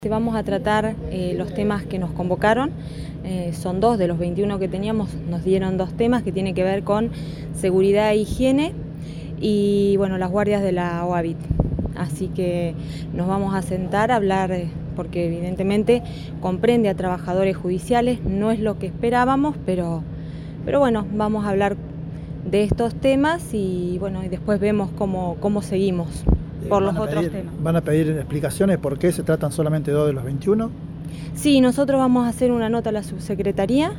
Vamos a tratar los temas que nos convocaron, son 2 de los 21 que teníamos, nos dieron 2 temas que tienen que ver con seguridad e higiene y bueno, las guardias de la OABIT. Así que nos vamos a sentar a hablar, porque evidentemente comprende a trabajadores judiciales, no es lo que esperábamos, pero bueno, vamos a hablar de estos temas y bueno, y después vemos cómo seguimos por los otros temas. ¿Van a pedir explicaciones por qué se tratan solamente 2 de los 21? Sí, nosotros vamos a hacer una nota a la subsecretaría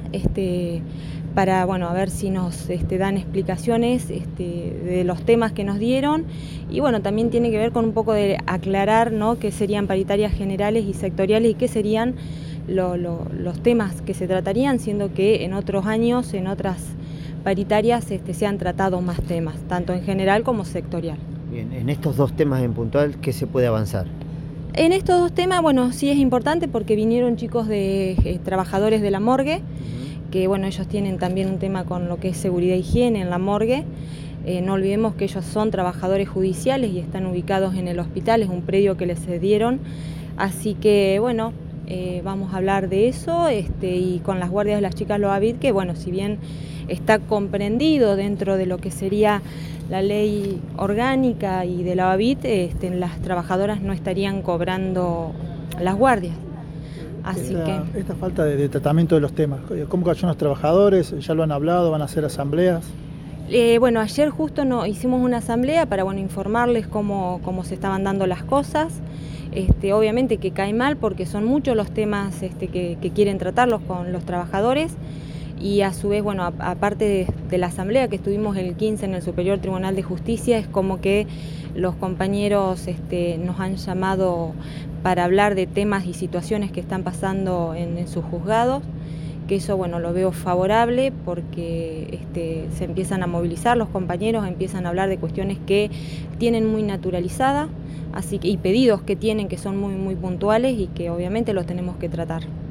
para a ver si nos dan explicaciones de los temas que nos dieron y bueno, también tiene que ver con un poco de aclarar, ¿no?, qué serían paritarias generales y sectoriales y qué serían los temas que se tratarían, siendo que en otros años, en otras paritarias se han tratado más temas, tanto en general como sectorial. Bien, en estos 2 temas en puntual, ¿qué se puede avanzar? En estos 2 temas, bueno, sí es importante porque vinieron chicos de trabajadores de la morgue, que bueno, ellos tienen también un tema con lo que es seguridad e higiene en la morgue. No olvidemos que ellos son trabajadores judiciales y están ubicados en el hospital, es un predio que les cedieron, así que bueno, vamos a hablar de eso y con las guardias de las chicas OABIT, que bueno, si bien está comprendido dentro de lo que sería la ley orgánica y de la OABIT, las trabajadoras no estarían cobrando las guardias. Así esta falta de tratamiento de los temas, ¿cómo cayó los trabajadores? ¿Ya lo han hablado? ¿Van a hacer asambleas? Bueno, ayer justo hicimos una asamblea para informarles cómo se estaban dando las cosas. Obviamente que cae mal porque son muchos los temas que quieren tratarlos con los trabajadores y a su vez, bueno, aparte de la asamblea que estuvimos el 15 en el Superior Tribunal de Justicia, es como que los compañeros nos han llamado para hablar de temas y situaciones que están pasando en sus juzgados, que eso, bueno, lo veo favorable porque se empiezan a movilizar los compañeros, empiezan a hablar de cuestiones que tienen muy naturalizada, así que, y pedidos que tienen que son muy puntuales y que obviamente los tenemos que tratar.